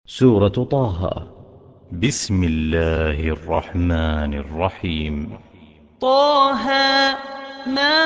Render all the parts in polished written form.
سورة طه. بسم الله الرحمن الرحيم. طه ما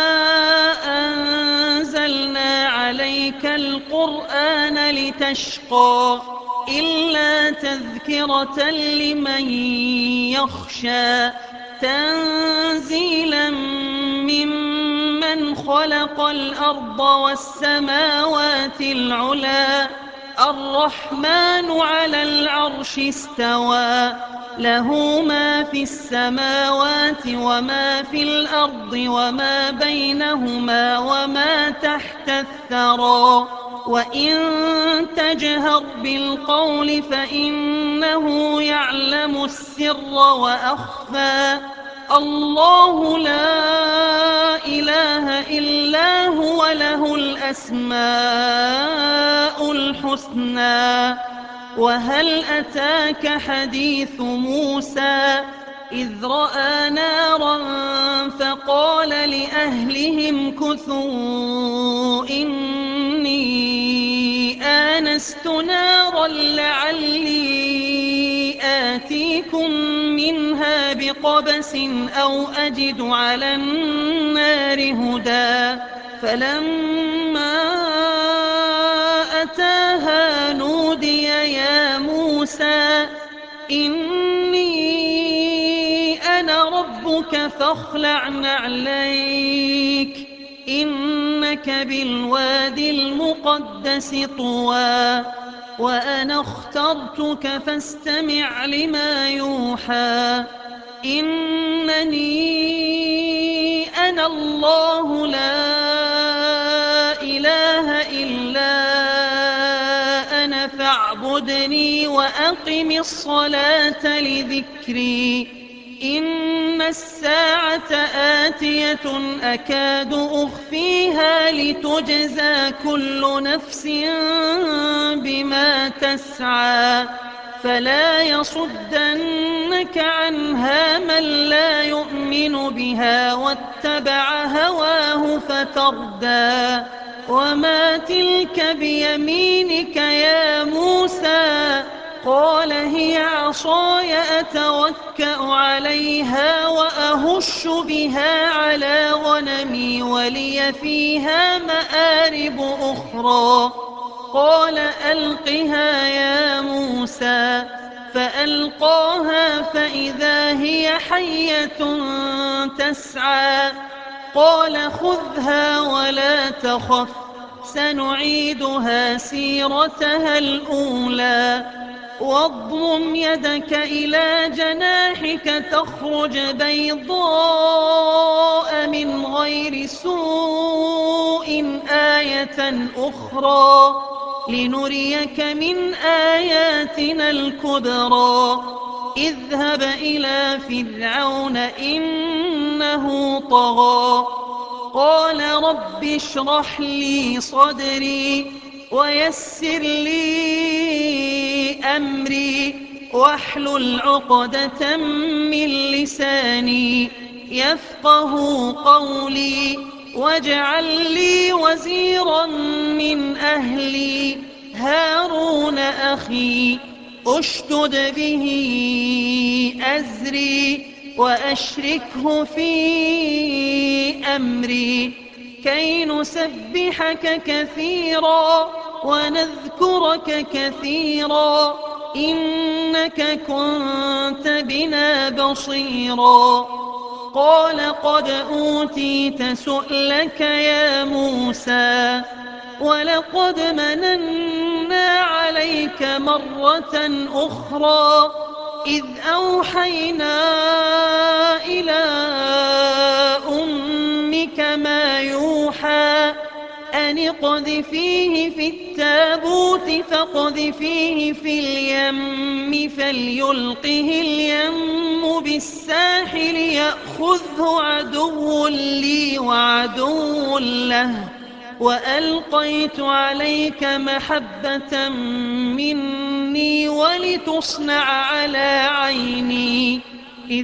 أنزلنا عليك القرآن لتشقى إلا تذكرة لمن يخشى تنزيلا ممن خلق الأرض والسماوات العلى الرحمن على العرش استوى له ما في السماوات وما في الأرض وما بينهما وما تحت الثرى وإن تجهر بالقول فإنه يعلم السر وأخفى الله لا إله إلا هو له الأسماء الحسنى وهل أتاك حديث موسى إذ رأى نارا فقال لأهلهم كثوا إني آنست نارا لعلي آتيكم منها بقبس أو أجد على النار هدى فلما أتاها نودي يا موسى إني أنا ربك فاخلع نعليك إنك بالوادي المقدس طوى وأنا اخترتك فاستمع لما يوحى إنني أنا الله لا إله إلا أنا فاعبدني وأقم الصلاة لذكري إن الساعة آتية أكاد أخفيها لتجزى كل نفس بما تسعى فلا يصدنك عنها من لا يؤمن بها واتبع هواه فتردى وما تلك بيمينك يا موسى قال هي عصاي أتوكأ عليها وأهش بها على غنمي ولي فيها مآرب أخرى قال ألقها يا موسى فألقاها فإذا هي حية تسعى قال خذها ولا تخف سنعيدها سيرتها الأولى واضمم يدك إلى جناحك تخرج بيضاء من غير سوء آية أخرى لنريك من آياتنا الكبرى اذهب إلى فرعون إنه طغى قال رب اشرح لي صدري ويسر لي أمري واحلل عقدة من لساني يفقه قولي واجعل لي وزيرا من أهلي هارون أخي أشدد به أزري وأشركه في أمري كي نسبحك كثيرا ونذكرك كثيرا إنك كنت بنا بصيرا قال قد أوتيت سؤلك يا موسى ولقد مننا عليك مرة أخرى إذ أوحينا إلى أمك ما يوحى أن اقذفيه في التابوت فاقذفيه في اليم فليلقه اليم بالساحل يأخذه عدو لي وعدو له وألقيت عليك محبة مني ولتصنع على عيني إذ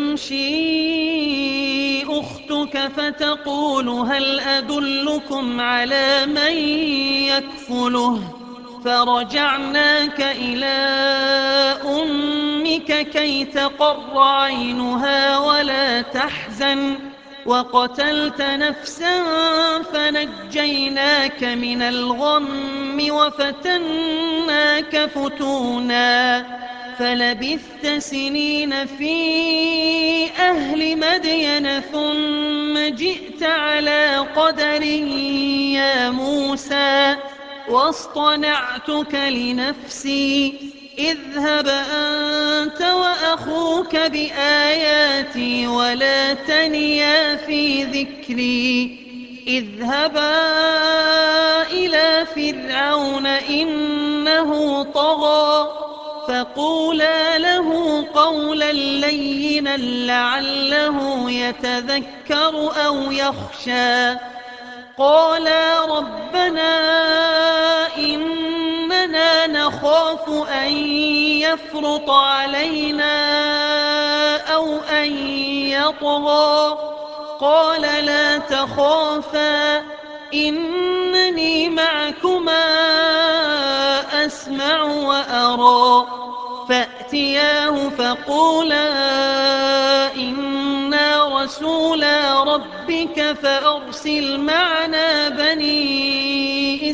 تمشي أختك فتقول هل أدلكم على من يكفله فرجعناك إلى أمك كي تقر عينها ولا تحزن وقتلت نفسا فنجيناك من الغم وفتناك فتونا فلبثت سنين في أهل مدين ثم جئت على قدر يا موسى واصطنعتك لنفسي اذهب أنت وأخوك بآياتي ولا تنيا في ذكري اذهبا إلى فرعون إنه طغى فقولا له قولا لينا لعله يتذكر أو يخشى قالا ربنا إننا نخاف أن يفرط علينا أو أن يطغى قال لا تخافا إنني معكما أسمع وأرى فأتياه فقولا إنا رسولا ربك فأرسل معنا بني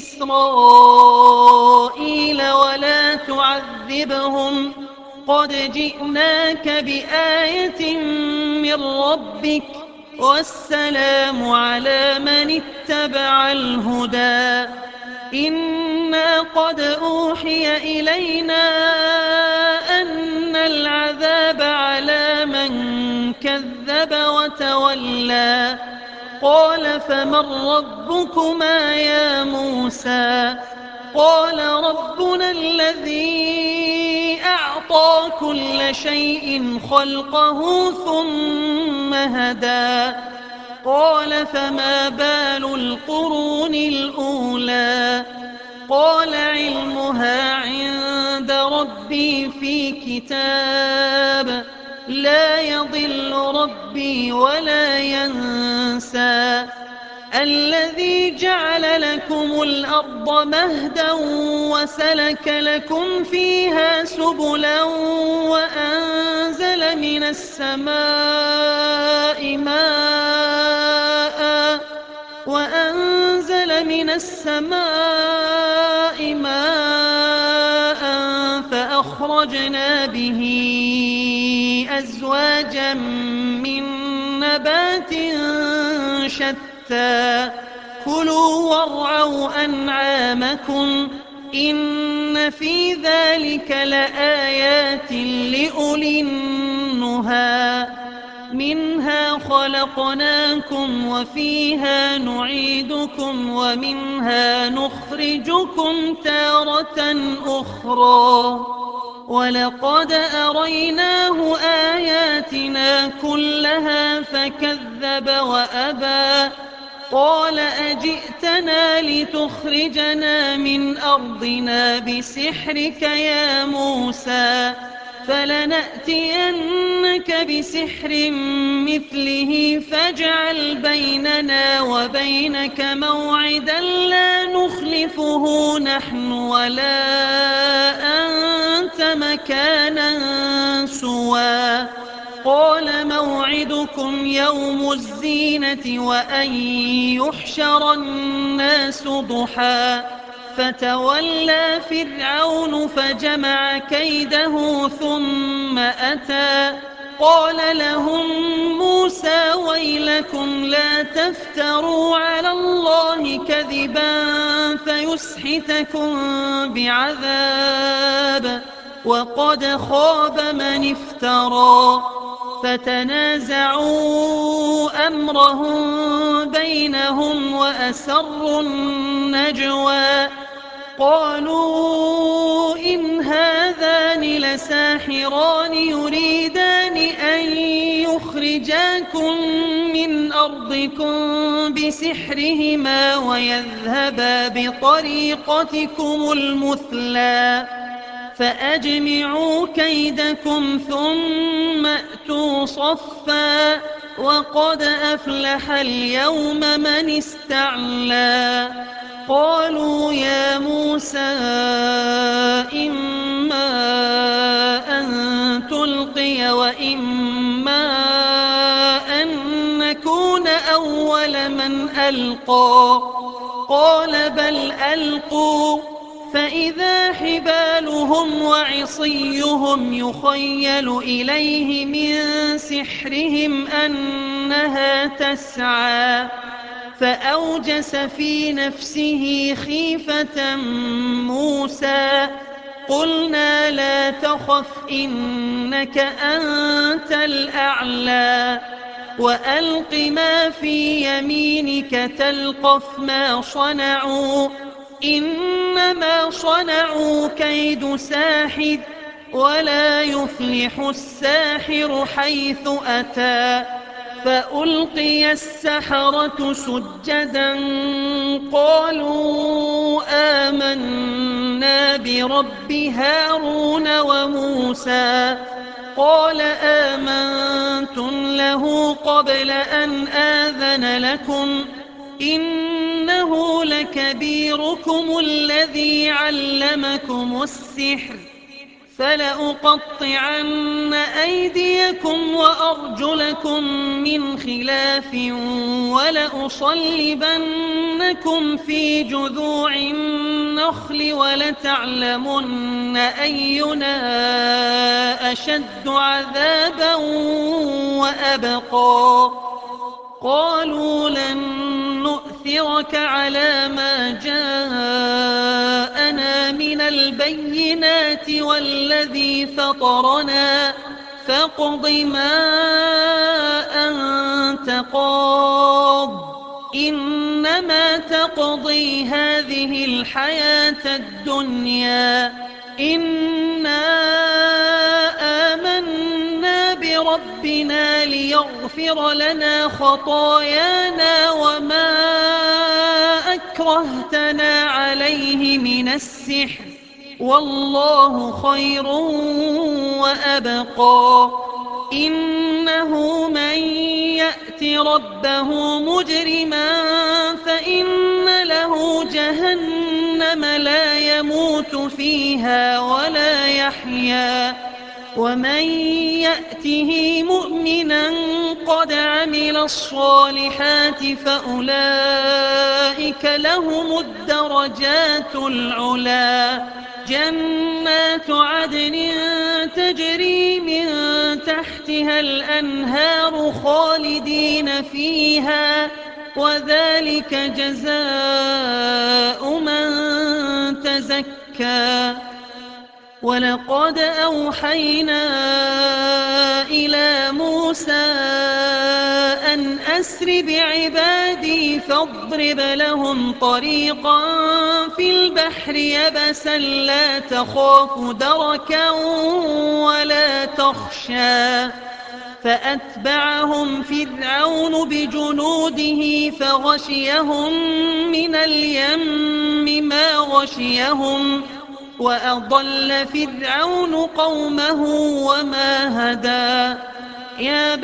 إسرائيل ولا تعذبهم قد جئناك بآية من ربك والسلام على من اتبع الهدى إنا قد أوحي إلينا أن العذاب على من كذب وتولى قال فمن ربكما يا موسى قال ربنا الذي أعطى كل شيء خلقه ثم هدى قال فما بال القرون الأولى قال علمها عند ربي في كتاب لا يضل ربي ولا ينسى الذي جعل لكم الأرض مهدا وسلك لكم فيها سبلا وأنزل من السماء ماء فأخرجنا به أزواجا من نبات شتى كلوا وارعوا أنعامكم إن في ذلك لآيات لأولي النهى منها خلقناكم وفيها نعيدكم ومنها نخرجكم تارة أخرى ولقد أريناه آياتنا كلها فكذب وأبى قال أجئتنا لتخرجنا من أرضنا بسحرك يا موسى فلنأتينك بسحر مثله فاجعل بيننا وبينك موعدا لا نخلفه نحن ولا أنت مكانا سوى قال موعدكم يوم الزينة وأن يحشر الناس ضحى فتولى فرعون فجمع كيده ثم أتى قال لهم موسى ويلكم لا تفتروا على الله كذبا فيسحتكم بعذاب وقد خاب من افترى فتنازعوا أمرهم بينهم وأسروا النجوى قالوا إن هذان لساحران يريدان أن يخرجاكم من أرضكم بسحرهما ويذهبا بطريقتكم المثلى فأجمعوا كيدكم ثم أتوا صفا وقد أفلح اليوم من استعلى قالوا يا موسى إما أن تلقي وإما أن نكون أول من ألقى قال بل ألقوا فإذا حبالهم وعصيهم يخيل إليه من سحرهم أنها تسعى فأوجس في نفسه خيفة موسى قلنا لا تخف إنك أنت الأعلى وألق ما في يمينك تلقف ما صنعوا إنما صنعوا كيد ساحر ولا يفلح الساحر حيث أتى فألقي السحرة سجدا قالوا آمنا برب هارون وموسى قال آمنتم له قبل أن آذن لكم إنه لكبيركم الذي علمكم السحر فلأقطعن أيديكم وأرجلكم من خلاف ولأصلبنكم في جذوع النخل ولتعلمن أينا أشد عذابا وأبقى قالوا لن نؤثرك على ما جاءنا من البينات والذي فطرنا فاقض ما أنت قاض إنما تقضي هذه الحياة الدنيا إنا آمنا بربنا ليغفر لنا خطايانا وما أكرهتنا عليه من السحر والله خير وأبقى إنه من يأت ربه مجرما فإن له جهنم لا يموت فيها ولا يحيا ومن يأته مؤمنا قد عمل الصالحات فأولئك لهم الدرجات العلا جنات عدن تجري من تحتها الأنهار خالدين فيها وذلك جزاء من تزكى ولقد أوحينا إلى موسى أن أسر بعبادي فاضرب لهم طريقا في البحر يبسا لا تخاف دركا ولا تخشى فأتبعهم فرعون بجنوده فغشيهم من اليم ما غشيهم وأضل فرعون قومه وما هدى يا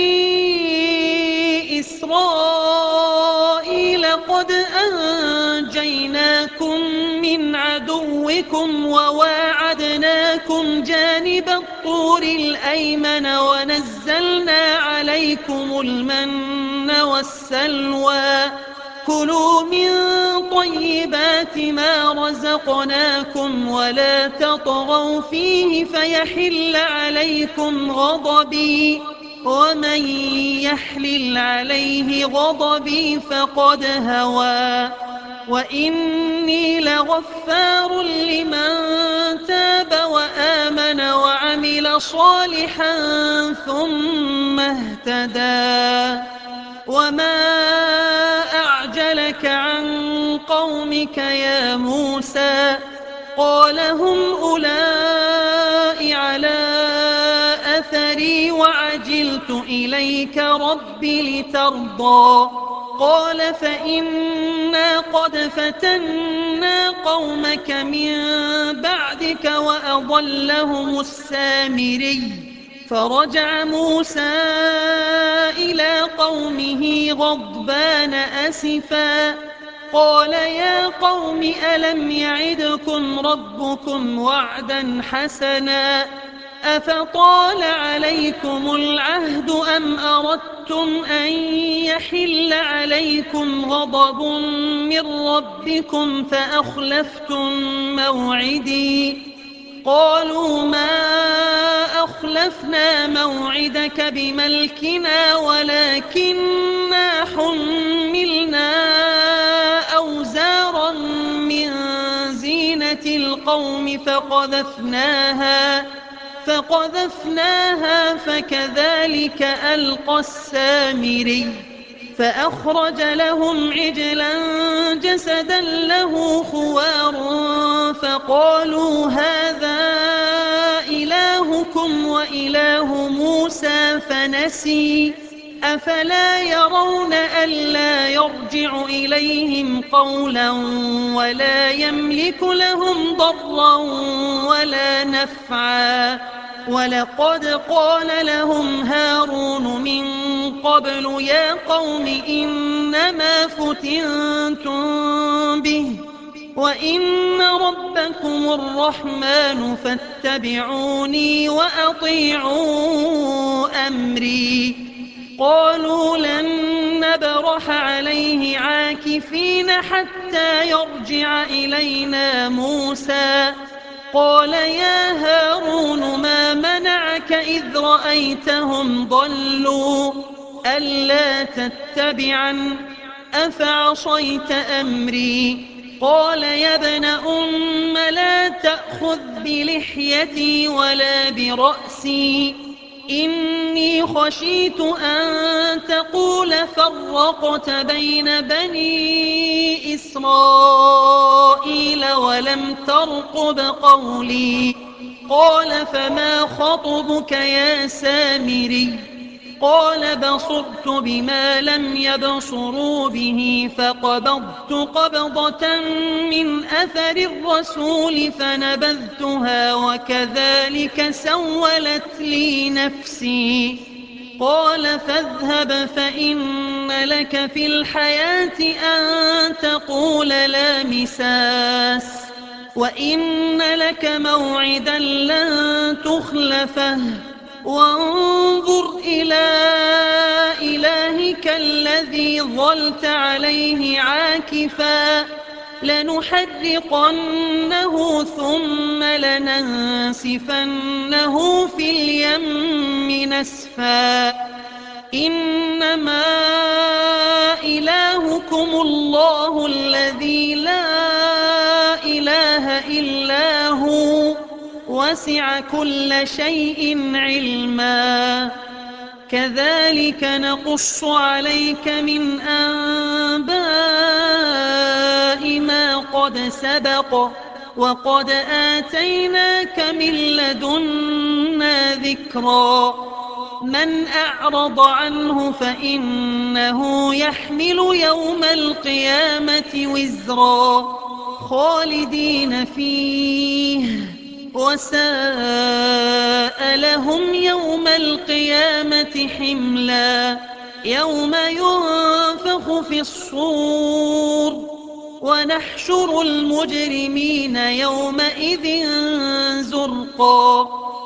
بني إسرائيل قد أنجيناكم من عدوكم وواعدناكم جانب الطور الأيمن ونزلنا عليكم المن والسلوى كلوا من طيبات ما رزقناكم ولا تطغوا فيه فيحل عليكم غضبي ومن يحلل عليه غضبي فقد هوى وإني لغفار لمن تاب وآمن وعمل صالحا ثم اهتدى وما أعجلك عن قومك يا موسى قال هم أولئك على أثري وعجلت إليك رب لترضى قال فإنا قد فتنا قومك من بعدك وأضلهم السامري فرجع موسى إلى قومه غضبان أسفا قال يا قوم ألم يعدكم ربكم وعدا حسنا أفطال عليكم العهد أم أردتم أن يحل عليكم غضب من ربكم فأخلفتم موعدي قالوا ما أخلفنا موعدك بملكنا ولكننا حملنا أوزارا من زينة القوم فقذفناها فكذلك ألقى السامري فأخرج لهم عجلا جسدا له خوار فقالوا هذا إلهكم وإله موسى فنسي أفلا يرون ألا يرجع إليهم قولا ولا يملك لهم ضرا ولا نفعا ولقد قال لهم هارون من قبل يا قوم إنما فتنتم به وإن ربكم الرحمن فاتبعوني وأطيعوا أمري قالوا لن نبرح عليه عاكفين حتى يرجع إلينا موسى قال يا هارون ما منعك إذ رأيتهم ضلوا ألا تتبعن أفعصيت أمري قال يا ابن أم لا تأخذ بلحيتي ولا برأسي إني خشيت أن تقول فرقت بين بني إسرائيل ولم ترقب قولي قال فما خطبك يا سامري قال بصرت بما لم يبصروا به فقبضت قبضة من أثر الرسول فنبذتها وكذلك سولت لي نفسي قال فاذهب فإن لك في الحياة أن تقول لا مساس وإن لك موعدا لن تخلفه وانظر إلى إلهك الذي ظلت عليه عاكفا لنحرقنه ثم لننسفنه في اليم نسفا إنما إلهكم الله الذي لا إله إلا هو وسع كل شيء علما كذلك نقص عليك من أنباء ما قد سبق وقد آتيناك من لدنا ذكرا من أعرض عنه فإنه يحمل يوم القيامة وزرا خالدين فيه وساء لهم يوم القيامة حملا يوم ينفخ في الصور ونحشر المجرمين يومئذ زرقا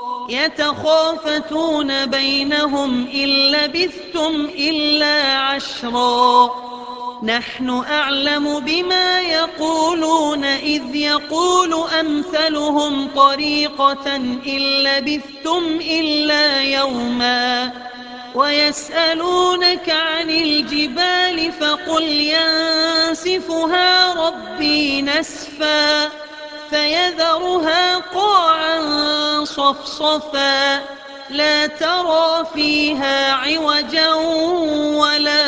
يتخافتون بينهم إن لبثتم إلا عشرا نحن أعلم بما يقولون إذ يقول أمثلهم طريقة إن لبثتم إلا يوما ويسألونك عن الجبال فقل ينسفها ربي نسفا فيذرها قاعا صفصفا لا ترى فيها عوجا ولا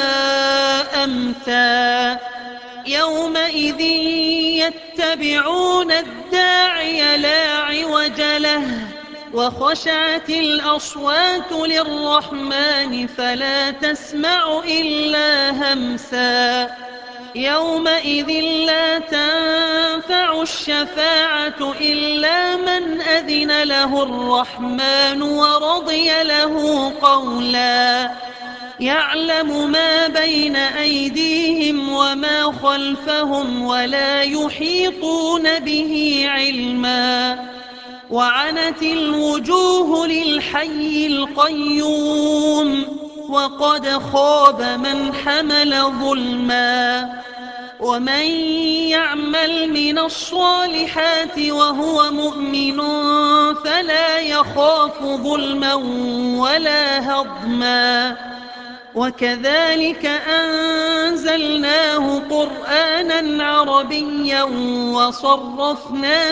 أمتا يومئذ يتبعون الداعي لا عوج له وخشعت الأصوات للرحمن فلا تسمع إلا همسا يومئذ لا تنفع الشفاعة إلا من أذن له الرحمن ورضي له قولا يعلم ما بين أيديهم وما خلفهم ولا يحيطون به علما وعنت الوجوه للحي القيوم وقد خاب من حمل ظلما ومن يعمل من الصالحات وهو مؤمن فلا يخاف ظلما ولا هضما وكذلك أنزلناه قرآنا عربيا وصرفنا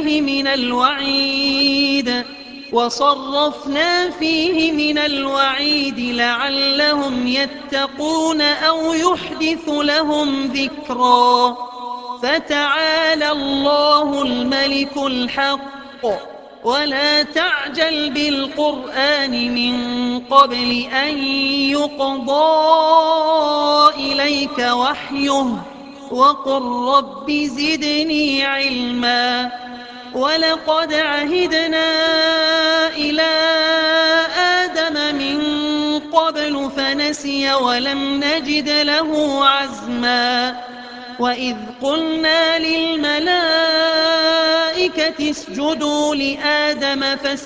فيه من الوعيد لعلهم يتقون أو يحدث لهم ذكرا فتعالى الله الملك الحق ولا تعجل بالقرآن من قبل أن يقضى إليك وحيه وقل رب زدني علما ولقد عهدنا إلى آدم من قبل فنسي ولم نجد له عزما وإذ قلنا للملائكة اسجدوا لآدم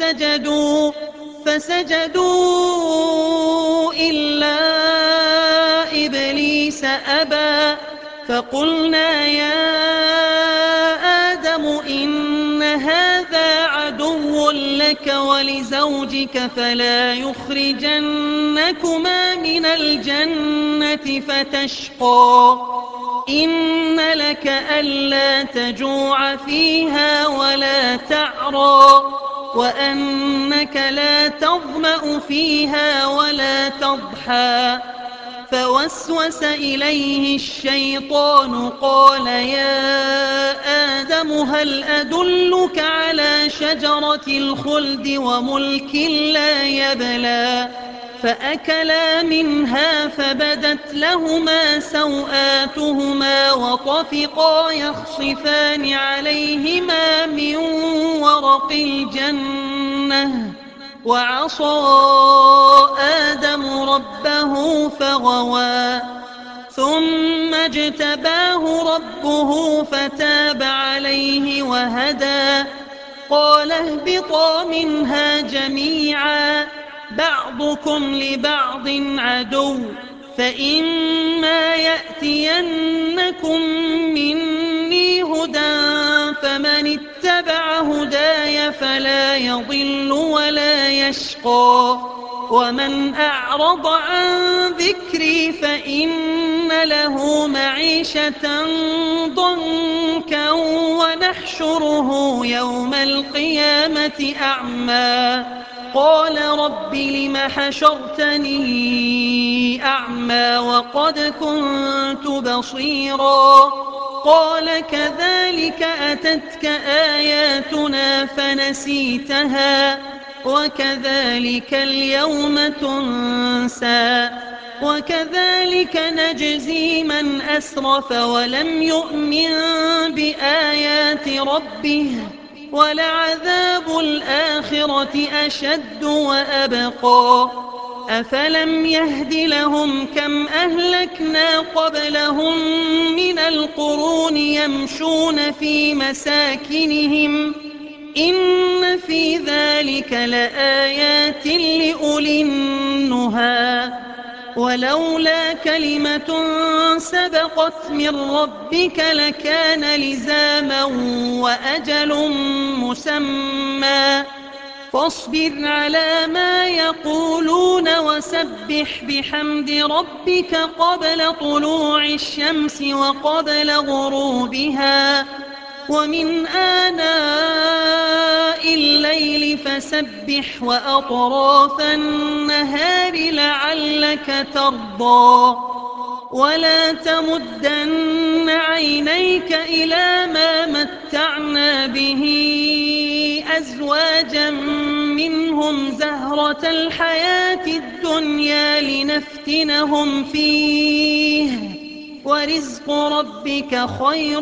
فسجدوا إلا إبليس أبى فقلنا يا آدم إن هذا عدو لك ولزوجك فلا يخرجنكما من الجنة فتشقى إن لك ألا تجوع فيها ولا تعرى وأنك لا تظمأ فيها ولا تضحى فوسوس إليه الشيطان قال يا آدم هل أدلك على شجرة الخلد وملك لا يبلى فأكلا منها فبدت لهما سوآتهما وطفقا يخصفان عليهما من ورق الجنة وعصى آدم ربه فغوى ثم اجتباه ربه فتاب عليه وهدى قال اهبطا منها جميعا بعضكم لبعض عدو فإما يأتينكم مني هدى فمن اتبع هداي فلا يضل ولا يشقى ومن أعرض عن ذكري فإن له معيشة ضنكا ونحشره يوم القيامة أعمى قال رب لم حشرتني أعمى وقد كنت بصيرا قال كذلك أتتك آياتنا فنسيتها وكذلك اليوم تنسى وكذلك نجزي من أسرف ولم يؤمن بآيات ربه ولعذاب الآخرة أشد وأبقى أفلم يهد لهم كم أهلكنا قبلهم من القرون يمشون في مساكنهم إن في ذلك لآيات لأولي النهى ولولا كلمة سبقت من ربك لكان لزاما وأجل مسمى فاصبر على ما يقولون وسبح بحمد ربك قبل طلوع الشمس وقبل غروبها ومن آناء الليل فسبح وأطراف النهار لعلك ترضى ولا تمدن عينيك إلى ما متعنا به أزواجا منهم زهرة الحياة الدنيا لنفتنهم فيه ورزق ربك خير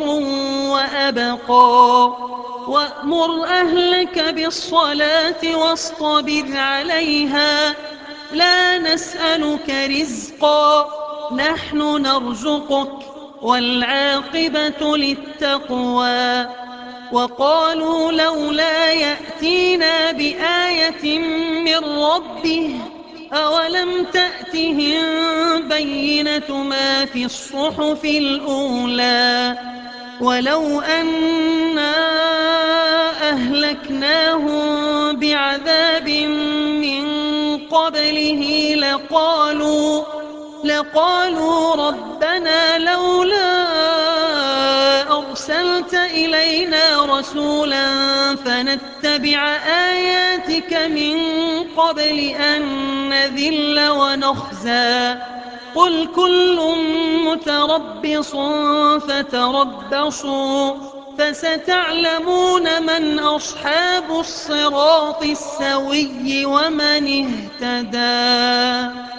وأبقى وأمر أهلك بالصلاة واصطبر عليها لا نسألك رزقا نحن نرزقك والعاقبة للتقوى وقالوا لولا يأتينا بآية من ربه أولم تأتهم بينة ما في الصحف الأولى ولو أنا أهلكناهم بعذاب من قبله لقالوا ربنا لولا أرسلت إلينا رسولا فنتبع آياتك من قبل أن نذل ونخزى قل كل متربص فتربصوا فستعلمون من أصحاب الصراط السوي ومن اهتدى